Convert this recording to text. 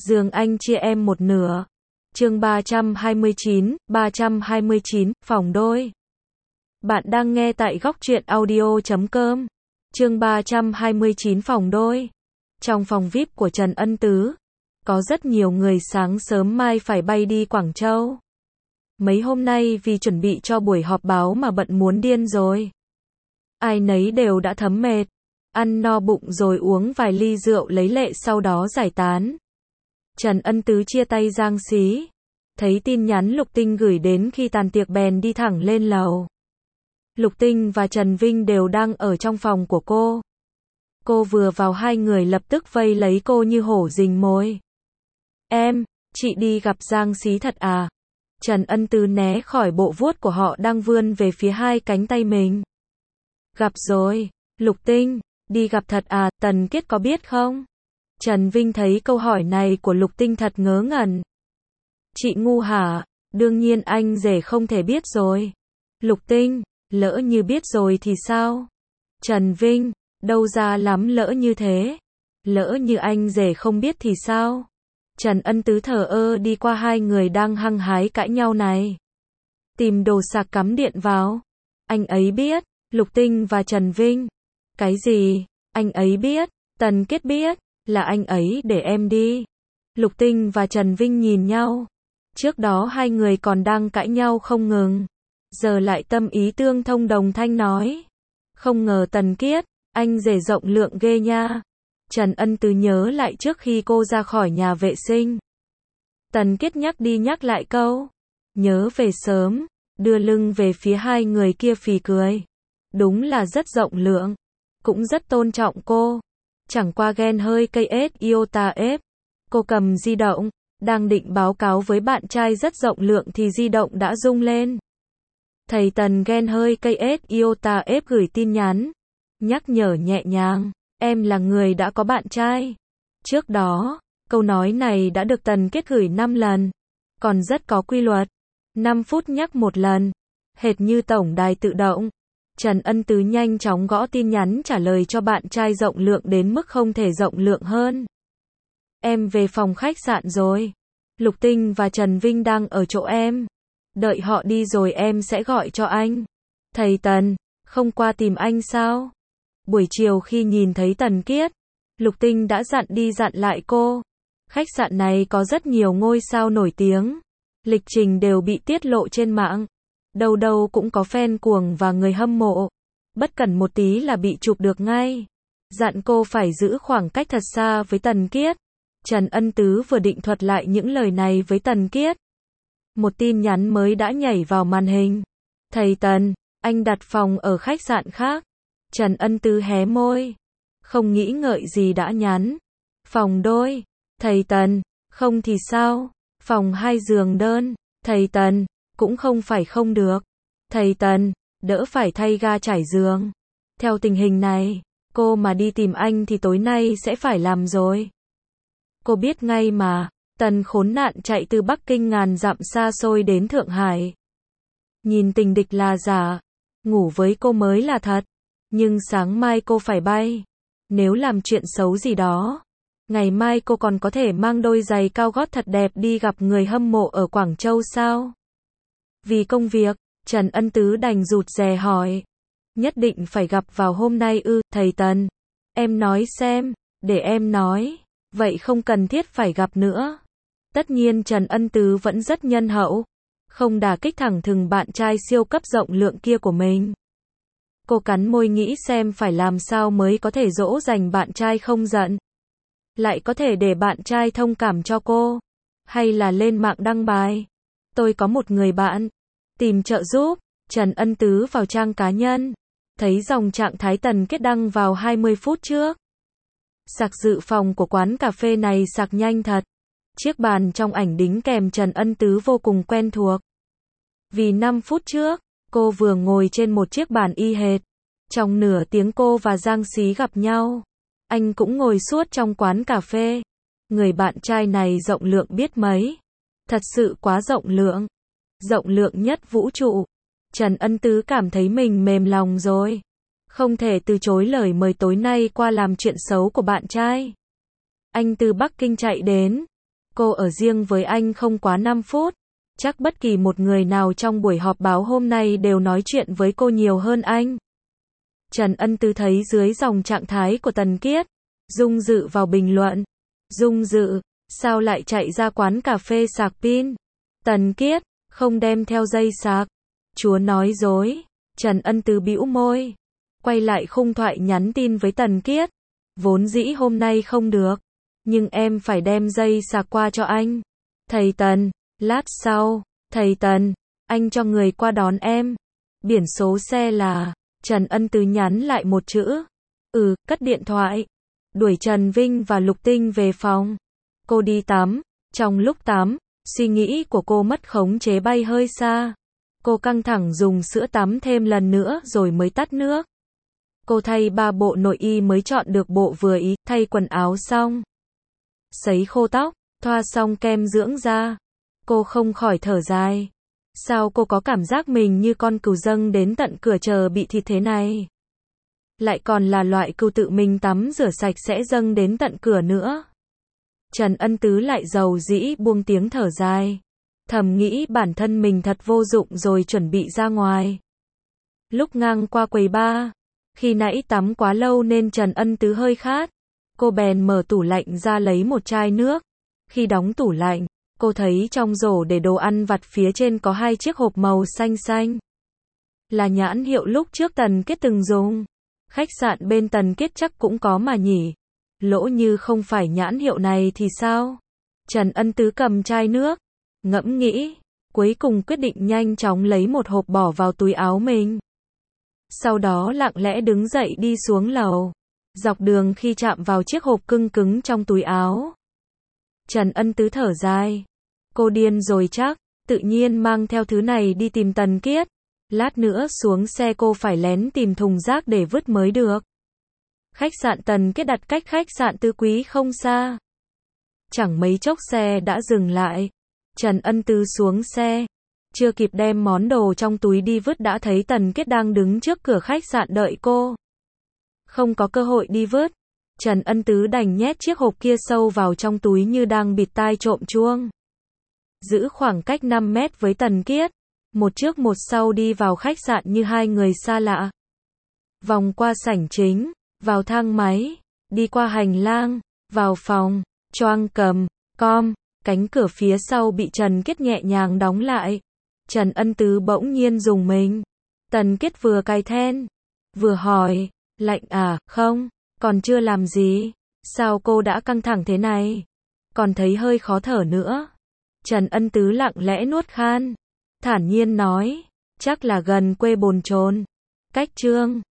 Giường anh chia em một nửa. Chương 329, phòng đôi. Bạn đang nghe tại góc truyện audio.com. Chương 329 phòng đôi. Trong phòng VIP của Trần Ân Tứ, có rất nhiều người sáng sớm mai phải bay đi Quảng Châu. Mấy hôm nay vì chuẩn bị cho buổi họp báo mà bận muốn điên rồi. Ai nấy đều đã thấm mệt, ăn no bụng rồi uống vài ly rượu lấy lệ sau đó giải tán. Trần Ân Tứ chia tay Giang Xí, thấy tin nhắn Lục Tinh gửi đến khi tàn tiệc bèn đi thẳng lên lầu. Lục Tinh và Trần Vinh đều đang ở trong phòng của cô. Cô vừa vào hai người lập tức vây lấy cô như hổ rình mồi. Em, chị đi gặp Giang Xí thật à? Trần Ân Tứ né khỏi bộ vuốt của họ đang vươn về phía hai cánh tay mình. Gặp rồi, Lục Tinh, đi gặp thật à, Tần Kiết có biết không? Trần Vinh thấy câu hỏi này của Lục Tinh thật ngớ ngẩn. Chị ngu hả? Đương nhiên anh rể không thể biết rồi. Lục Tinh, lỡ như biết rồi thì sao? Trần Vinh, đâu ra lắm lỡ như thế. Lỡ như anh rể không biết thì sao? Trần Ân Tứ thờ ơ đi qua hai người đang hăng hái cãi nhau này. Tìm đồ sạc cắm điện vào. Anh ấy biết. Lục Tinh và Trần Vinh. Cái gì? Anh ấy biết. Tần Kiết biết. Là anh ấy để em đi. Lục Tinh và Trần Vinh nhìn nhau. Trước đó hai người còn đang cãi nhau không ngừng. Giờ lại tâm ý tương thông đồng thanh nói. Không ngờ Tần Kiết, anh rể rộng lượng ghê nha. Trần Ân Tứ nhớ lại trước khi cô ra khỏi nhà vệ sinh. Tần Kiết nhắc đi nhắc lại câu. Nhớ về sớm, đưa lưng về phía hai người kia phì cười. Đúng là rất rộng lượng. Cũng rất tôn trọng cô. Chẳng qua ghen hơi cây ết iota ép. Cô cầm di động, đang định báo cáo với bạn trai rất rộng lượng thì di động đã rung lên. Thầy Tần ghen hơi cây ết iota ép gửi tin nhắn. Nhắc nhở nhẹ nhàng, em là người đã có bạn trai. Trước đó, câu nói này đã được Tần Kiết gửi 5 lần. Còn rất có quy luật. 5 phút nhắc một lần. Hệt như tổng đài tự động. Trần Ân Tứ nhanh chóng gõ tin nhắn trả lời cho bạn trai rộng lượng đến mức không thể rộng lượng hơn. Em về phòng khách sạn rồi. Lục Tinh và Trần Vinh đang ở chỗ em. Đợi họ đi rồi em sẽ gọi cho anh. Thầy Tần, không qua tìm anh sao? Buổi chiều khi nhìn thấy Tần Kiết, Lục Tinh đã dặn đi dặn lại cô. Khách sạn này có rất nhiều ngôi sao nổi tiếng. Lịch trình đều bị tiết lộ trên mạng. Đâu đâu cũng có fan cuồng và người hâm mộ. Bất cẩn một tí là bị chụp được ngay. Dặn cô phải giữ khoảng cách thật xa với Tần Kiết. Trần Ân Tứ vừa định thuật lại những lời này với Tần Kiết. Một tin nhắn mới đã nhảy vào màn hình. Thầy Tần, anh đặt phòng ở khách sạn khác. Trần Ân Tứ hé môi. Không nghĩ ngợi gì đã nhắn. Phòng đôi. Thầy Tần, không thì sao? Phòng 2 giường đơn. Thầy Tần, cũng không phải không được. Thầy Tần, đỡ phải thay ga trải giường. Theo tình hình này, cô mà đi tìm anh thì tối nay sẽ phải làm rồi. Cô biết ngay mà, Tần khốn nạn chạy từ Bắc Kinh ngàn dặm xa xôi đến Thượng Hải. Nhìn tình địch là giả, ngủ với cô mới là thật. Nhưng sáng mai cô phải bay. Nếu làm chuyện xấu gì đó, ngày mai cô còn có thể mang đôi giày cao gót thật đẹp đi gặp người hâm mộ ở Quảng Châu sao? Vì công việc, Trần Ân Tứ đành rụt rè hỏi. Nhất định phải gặp vào hôm nay ư? Thầy Tần, em nói xem, để em nói. Vậy không cần thiết phải gặp nữa. Tất nhiên Trần Ân Tứ vẫn rất nhân hậu. Không đả kích thẳng thừng bạn trai siêu cấp rộng lượng kia của mình. Cô cắn môi nghĩ xem phải làm sao mới có thể dỗ dành bạn trai không giận. Lại có thể để bạn trai thông cảm cho cô. Hay là lên mạng đăng bài. Tôi có một người bạn. Tìm trợ giúp. Trần Ân Tứ vào trang cá nhân. Thấy dòng trạng thái Tần Kiết đăng vào 20 phút trước. Sạc dự phòng của quán cà phê này sạc nhanh thật. Chiếc bàn trong ảnh đính kèm Trần Ân Tứ vô cùng quen thuộc. Vì 5 phút trước, cô vừa ngồi trên một chiếc bàn y hệt. Trong nửa tiếng cô và Giang Xí gặp nhau. Anh cũng ngồi suốt trong quán cà phê. Người bạn trai này rộng lượng biết mấy. Thật sự quá rộng lượng. Rộng lượng nhất vũ trụ. Trần Ân Tứ cảm thấy mình mềm lòng rồi. Không thể từ chối lời mời tối nay qua làm chuyện xấu của bạn trai. Anh từ Bắc Kinh chạy đến. Cô ở riêng với anh không quá 5 phút. Chắc bất kỳ một người nào trong buổi họp báo hôm nay đều nói chuyện với cô nhiều hơn anh. Trần Ân Tứ thấy dưới dòng trạng thái của Tần Kiết. Dung Dự vào bình luận. Dung Dự, sao lại chạy ra quán cà phê sạc pin? Tần Kiết, không đem theo dây sạc. Chúa nói dối. Trần Ân Tứ bĩu môi. Quay lại khung thoại nhắn tin với Tần Kiết. Vốn dĩ hôm nay không được. Nhưng em phải đem dây sạc qua cho anh. Thầy Tần, lát sau. Thầy Tần, anh cho người qua đón em. Biển số xe là. Trần Ân Tứ nhắn lại một chữ. Cất điện thoại. Đuổi Trần Vinh và Lục Tinh về phòng. Cô đi tắm. Trong lúc tắm, suy nghĩ của cô mất khống chế bay hơi xa. Cô căng thẳng dùng sữa tắm thêm lần nữa rồi mới tắt nước. Cô thay 3 bộ nội y mới chọn được bộ vừa ý, thay quần áo xong. Sấy khô tóc, thoa xong kem dưỡng da. Cô không khỏi thở dài. Sao cô có cảm giác mình như con cừu dâng đến tận cửa chờ bị thịt thế này? Lại còn là loại cừu tự mình tắm rửa sạch sẽ dâng đến tận cửa nữa. Trần Ân Tứ lại dầu dĩ buông tiếng thở dài. Thầm nghĩ bản thân mình thật vô dụng rồi chuẩn bị ra ngoài. Lúc ngang qua quầy bar, khi nãy tắm quá lâu nên Trần Ân Tứ hơi khát. Cô bèn mở tủ lạnh ra lấy một chai nước. Khi đóng tủ lạnh, cô thấy trong rổ để đồ ăn vặt phía trên có 2 chiếc hộp màu xanh xanh. Là nhãn hiệu lúc trước Tần Kiết từng dùng. Khách sạn bên Tần Kiết chắc cũng có mà nhỉ. Lỗ như không phải nhãn hiệu này thì sao? Trần Ân Tứ cầm chai nước, ngẫm nghĩ, cuối cùng quyết định nhanh chóng lấy một hộp bỏ vào túi áo mình. Sau đó lặng lẽ đứng dậy đi xuống lầu. Dọc đường khi chạm vào chiếc hộp cưng cứng trong túi áo, Trần Ân Tứ thở dài. Cô điên rồi chắc, tự nhiên mang theo thứ này đi tìm Tần Kiết. Lát nữa xuống xe cô phải lén tìm thùng rác để vứt mới được. Khách sạn Tần Kiết đặt cách khách sạn Tứ Quý không xa. Chẳng mấy chốc xe đã dừng lại. Trần Ân Tứ xuống xe. Chưa kịp đem món đồ trong túi đi vứt đã thấy Tần Kiết đang đứng trước cửa khách sạn đợi cô. Không có cơ hội đi vứt. Trần Ân Tứ đành nhét chiếc hộp kia sâu vào trong túi như đang bịt tai trộm chuông. Giữ khoảng cách 5 mét với Tần Kiết. Một trước một sau đi vào khách sạn như hai người xa lạ. Vòng qua sảnh chính, vào thang máy, đi qua hành lang, vào phòng, choang cầm, com, cánh cửa phía sau bị Trần Kiết nhẹ nhàng đóng lại. Trần Ân Tứ bỗng nhiên rùng mình. Tần Kiết vừa cài then, vừa hỏi, lạnh à, không, còn chưa làm gì, sao cô đã căng thẳng thế này, còn thấy hơi khó thở nữa. Trần Ân Tứ lặng lẽ nuốt khan, thản nhiên nói, chắc là gần quê bồn chồn, cách Trương